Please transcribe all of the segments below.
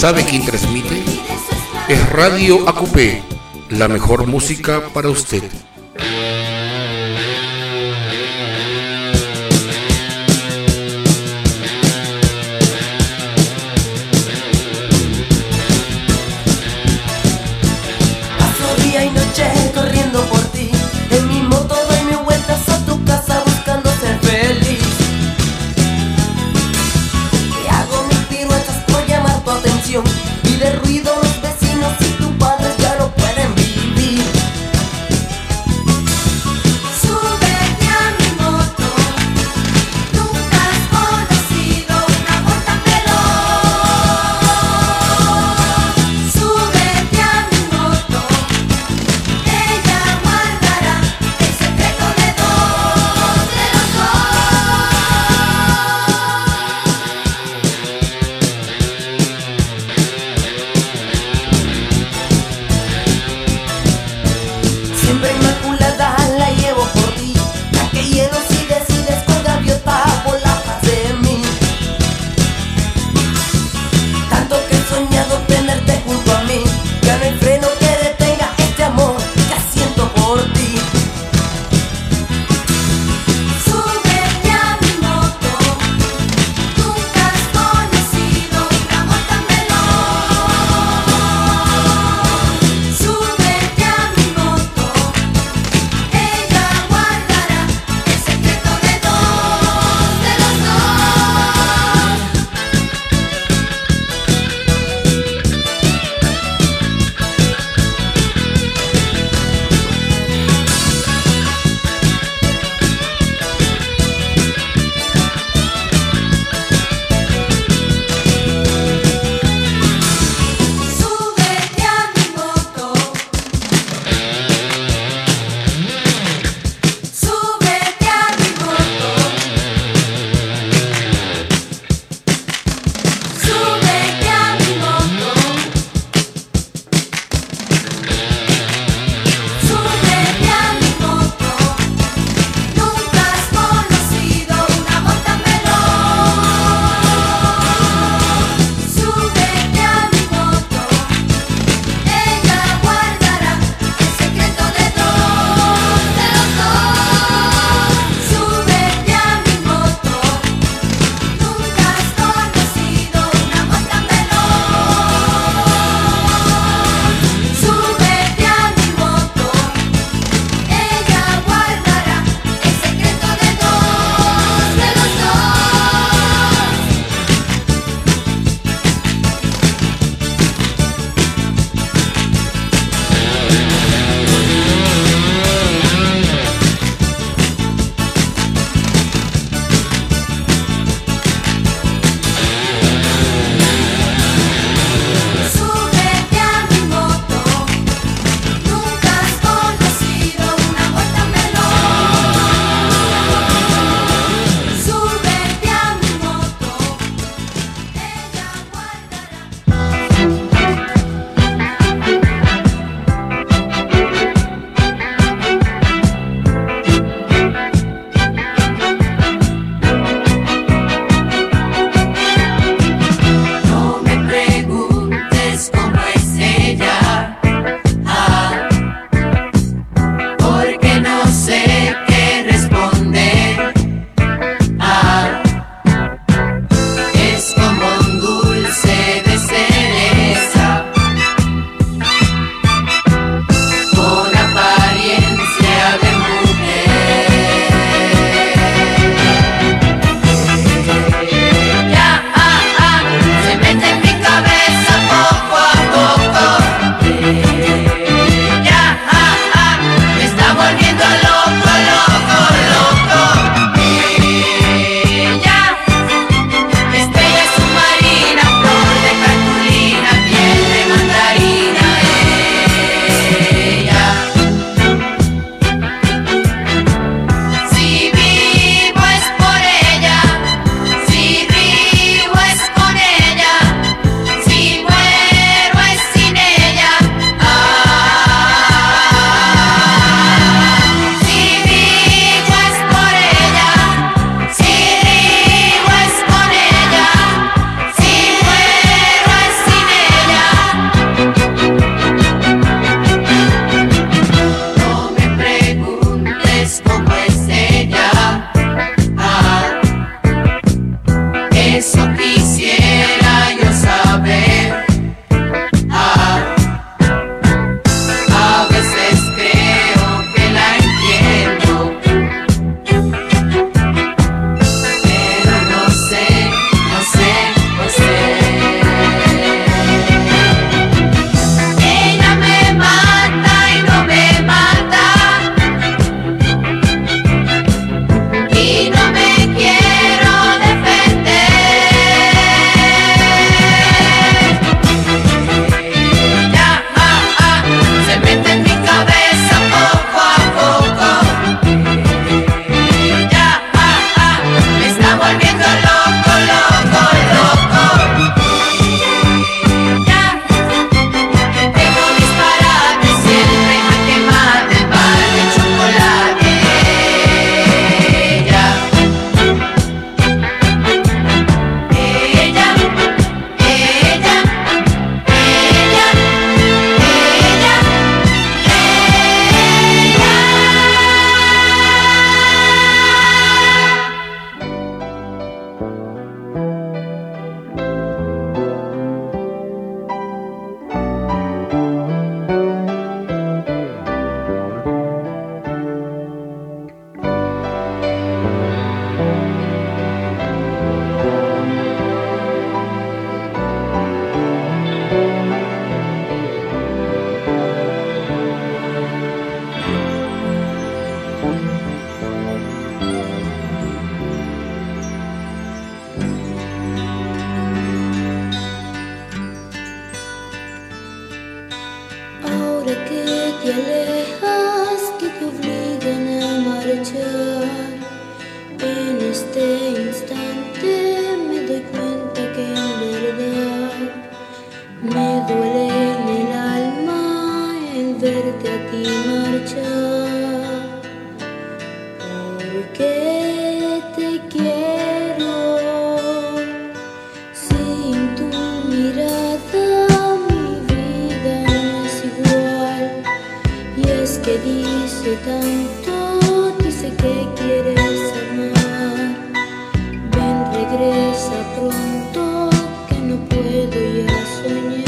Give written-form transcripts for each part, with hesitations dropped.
¿Sabe quién transmite? Es Radio ACUPE, la mejor música para usted. Paso día y noche corriendo por ti, en mi moto doy mis vueltas a tu casa buscando ser feliz. Y hago mis piruetas por llamar tu atención, y de ruido los vecinos y tus padres ya no pueden vivir. verte a ti marchar, porque te quiero. Sin tu mirada mi vida no es igual, y es que dice tanto, dice que quieres amar. Ven, regresa pronto, que no puedo ya soñar.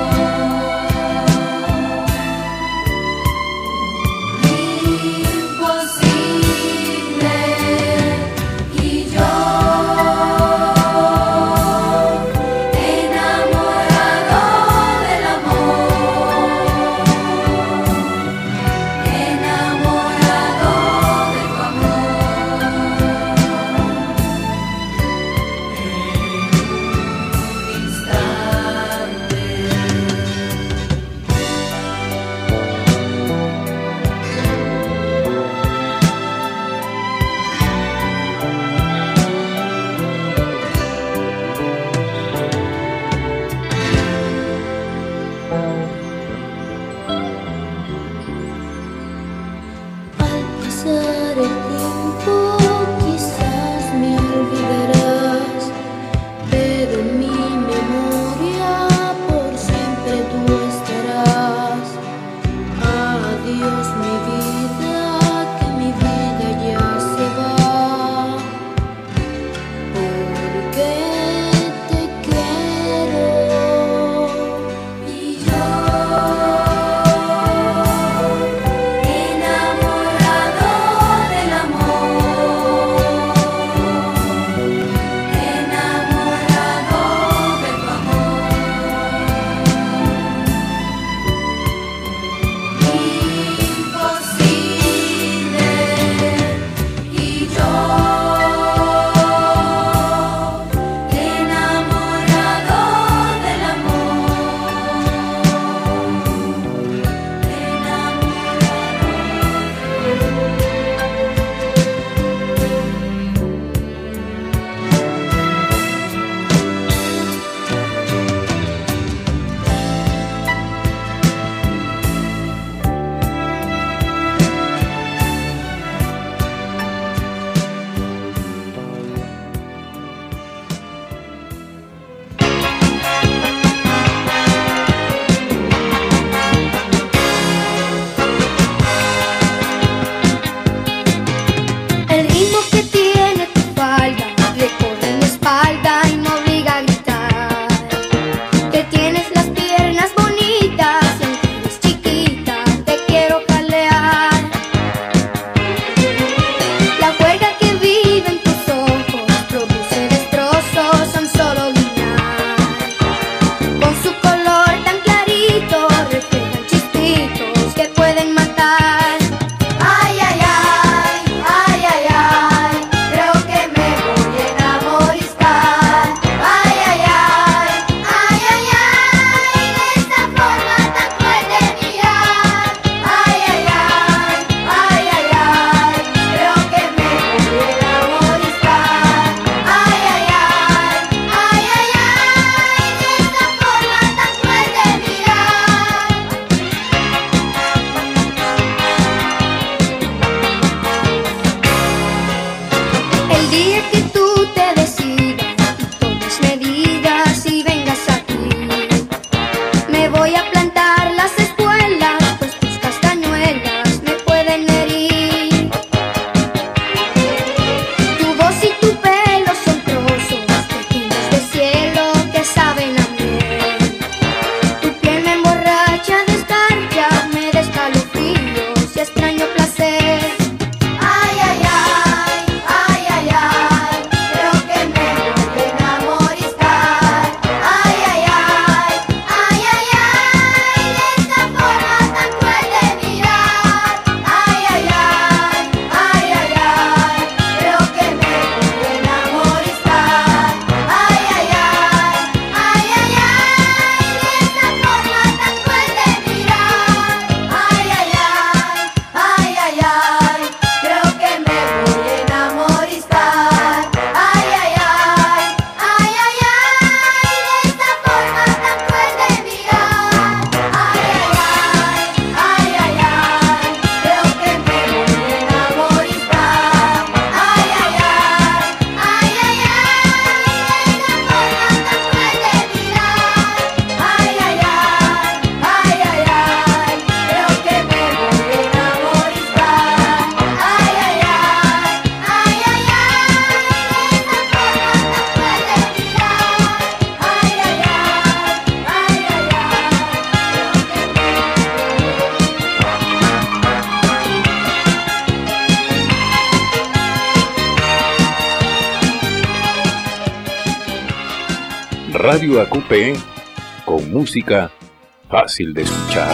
Por Radio ACUPE, con música fácil de escuchar.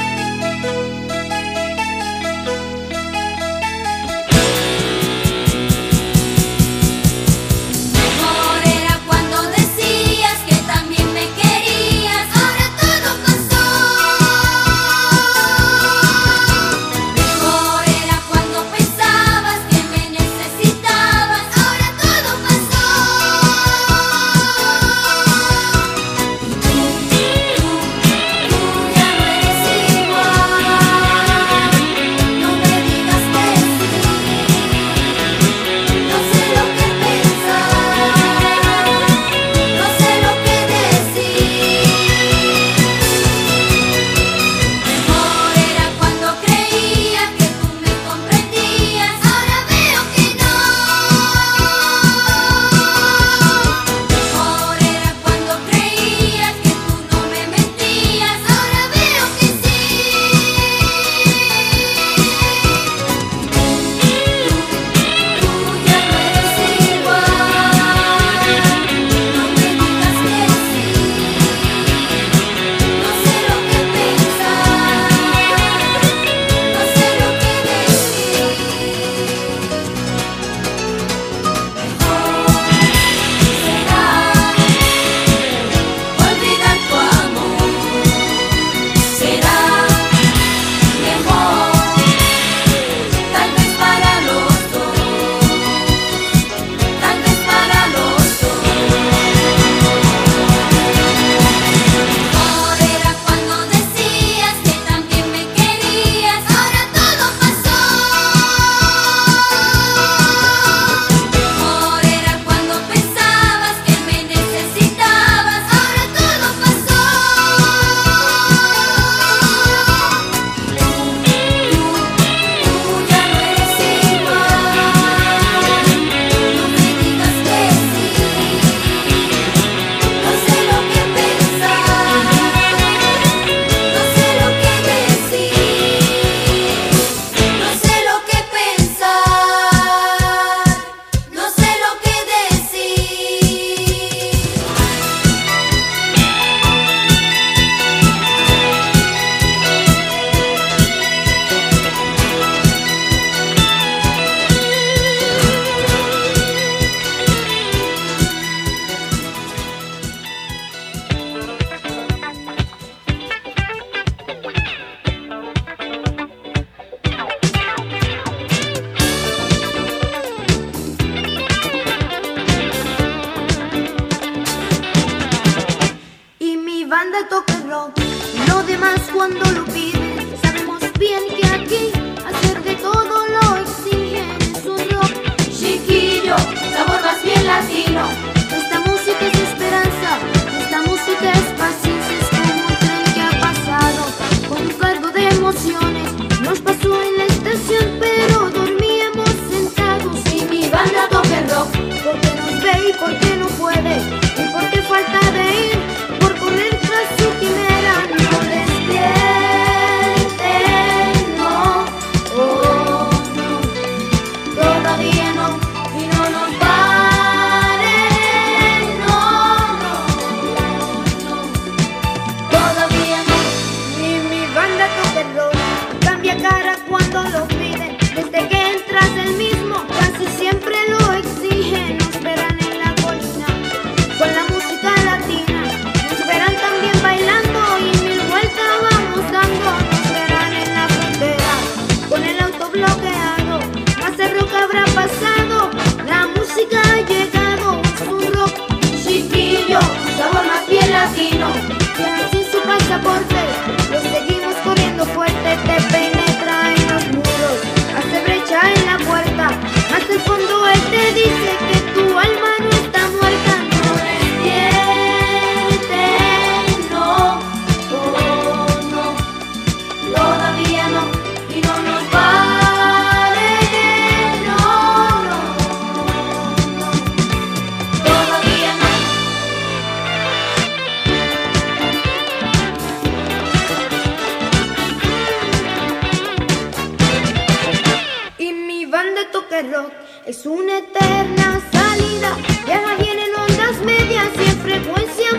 rock es una eterna salida, viaja bien en ondas medias y en frecuencia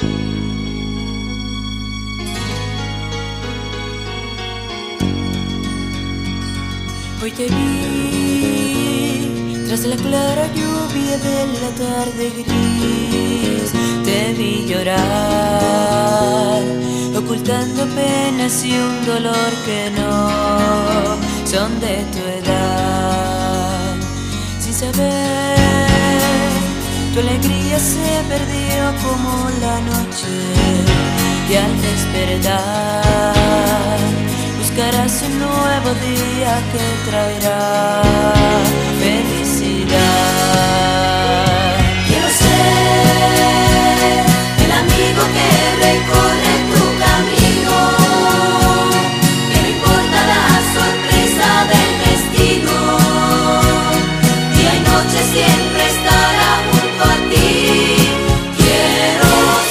Hoy te vi tras la clara lluvia de la tarde gris. Te vi llorar, ocultando penas y un dolor que no son de tu edad. Sin saber, tu alegría se perdió como la noche, y al despertar buscarás un nuevo día que traerá felicidad. Quiero ser el amigo que recorre tu camino, que no importa la sorpresa del destino, día y noche siempre estará junto a ti. Quiero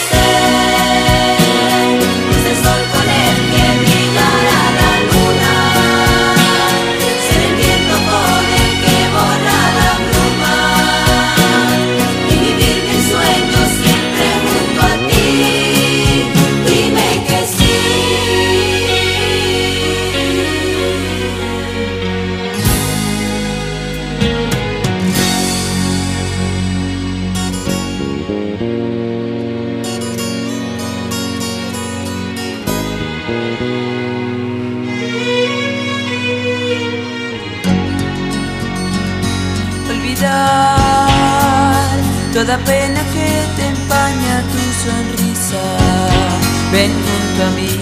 ser el sol con el que brillará la luna, ser el viento con el que borra la bruma, y vivir mis sueños siempre junto a ti. Dime que sí. Olvidar toda pena que te empaña tu sonrisa. Ven junto a mí,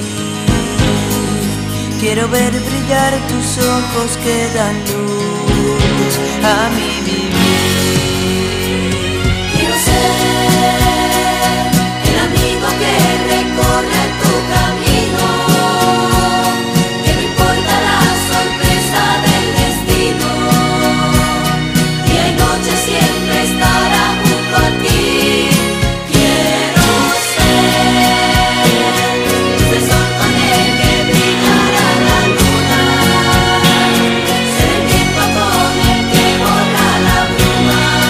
quiero ver brillar tus ojos que dan luz a mi vivir. Quiero ser el amigo que recorre tu camino, que no importa la sorpresa del destino, día y noche siempre estará junto a ti. Quiero ser el sol con el que brillará la luna, ser el viento con el que borra la bruma,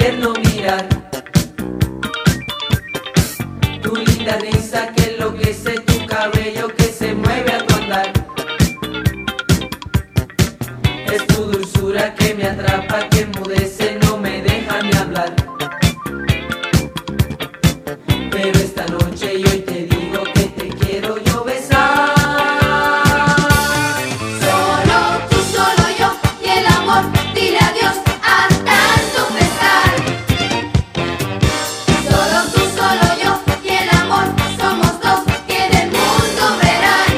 tierno mirar, tu linda risa que enloquece, tu cabello que se mueve a tu andar. Es tu dulzura que me atrapa, que enmudece, no me deja ni hablar. Pero esta noche y hoy te digo que te quiero yo besar. Solo tú, solo yo y el amor, dile adiós a tanto pesar. Solo tú, solo yo y el amor, somos dos que del mundo verán.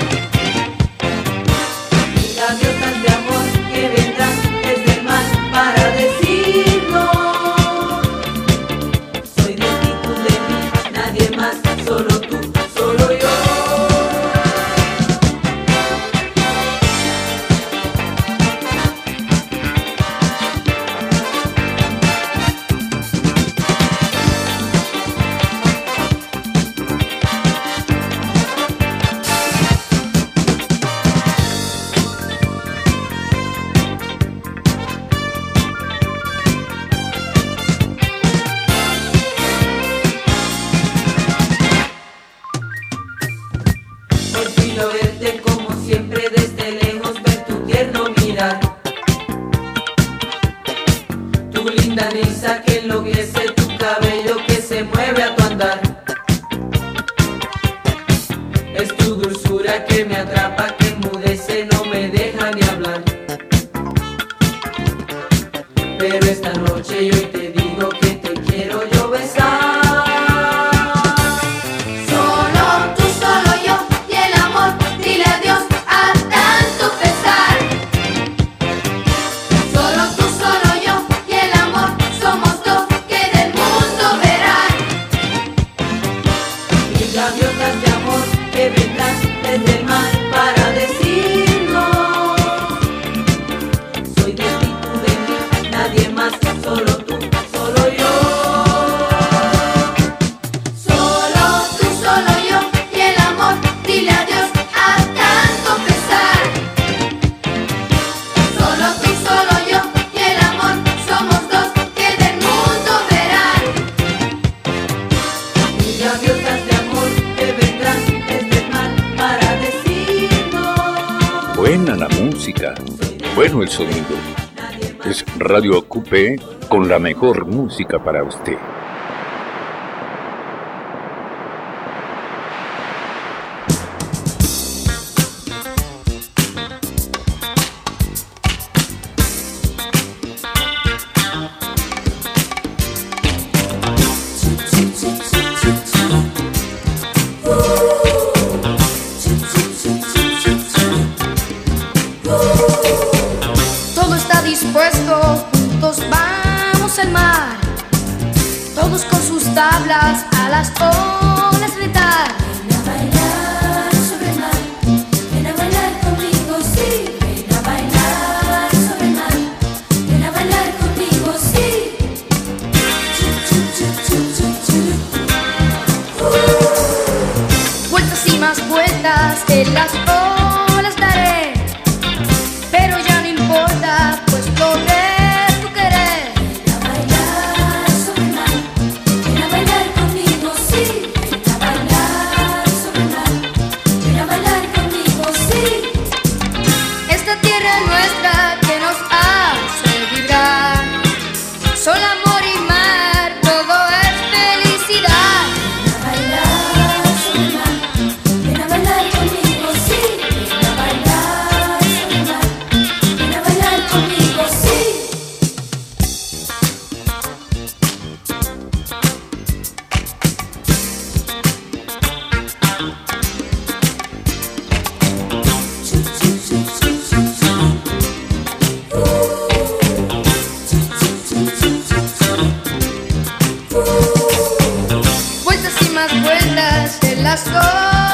Mis gaviotas de amor que vendrán desde el mar para decirnos: soy de ti, tú de mí, nadie más, solo tú, solo yo. Olvido verte como siempre desde lejos, ver tu tierno mirar, tu linda risa que enloquece, tu cabello que se mueve a tu andar. Es tu dulzura que me atrapa, que enmudece, no me deja ni hablar. Pero esta noche y hoy te digo que te quiero yo besar. Solo tú, solo yo y el amor, dile adiós a tanto pesar. Solo tú, solo yo y el amor, somos dos que del mundo verán. Mis gaviotas de amor que vendrán desde el mar para decirnos: soy de ti, tú de mí, nadie más, solo tú, solo yo. Solo tú, solo yo y el amor, dile adiós a tanto pesar. Solo tú, solo yo y el amor, somos dos que del mundo verán. Mis gaviotas de amor que vendrán desde el mar para decirnos: Buena la música, bueno el sonido. Es Radio Coupé con la mejor música para usted. Todo está dispuesto, juntos vamos al mar. Todos con sus tablas a las olas retar. Ven a bailar sobre el mar, ven a bailar conmigo, sí. Ven a bailar sobre el mar, ven a bailar conmigo, sí. Vueltas y más vueltas en las olas daré. Pero ya no importa, pues logré tu querer. Ven a bailar sobre el mar, ven a bailar conmigo, sí. Ven a bailar sobre el mar, ven a bailar conmigo, sí. Esta tierra nuestra que nos hace vibrar, sol, amor y mar, todo es felicidad. Ven a bailar sobre el mar, ven a bailar conmigo, sí. Ven a bailar sobre el mar, ven a bailar conmigo, sí. Vueltas y más vueltas en las olas.